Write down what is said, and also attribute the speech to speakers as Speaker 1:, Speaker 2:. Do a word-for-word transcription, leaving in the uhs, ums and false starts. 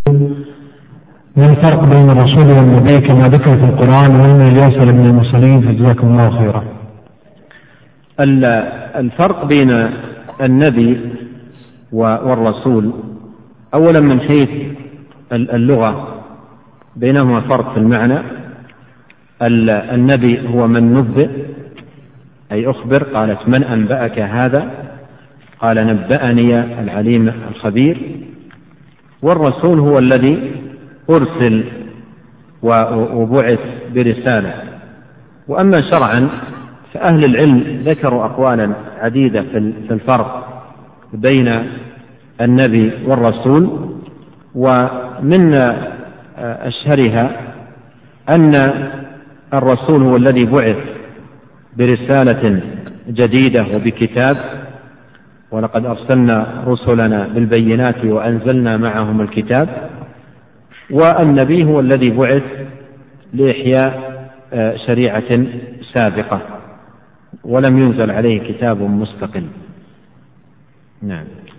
Speaker 1: ما الفرق بين الرسول والنبي كما ذكر في القرآن وأن الياس من المرسلين؟ فجزاكم الله خيرا.
Speaker 2: الفرق بين النبي والرسول أولا من حيث اللغة بينهما فرق في المعنى. النبي هو من نبئ أي أخبر، قالت من أنبأك هذا؟ قال نبأني العليم الخبير. والرسول هو الذي أرسل وبعث برسالة. وأما شرعا فأهل العلم ذكروا أقوالا عديدة في الفرق بين النبي والرسول، ومن أشهرها أن الرسول هو الذي بعث برسالة جديدة وبكتاب، ولقد أرسلنا رسلنا بالبينات وأنزلنا معهم الكتاب. والنبي هو الذي بعث لإحياء شريعة سابقة ولم ينزل عليه كتاب مستقل. نعم.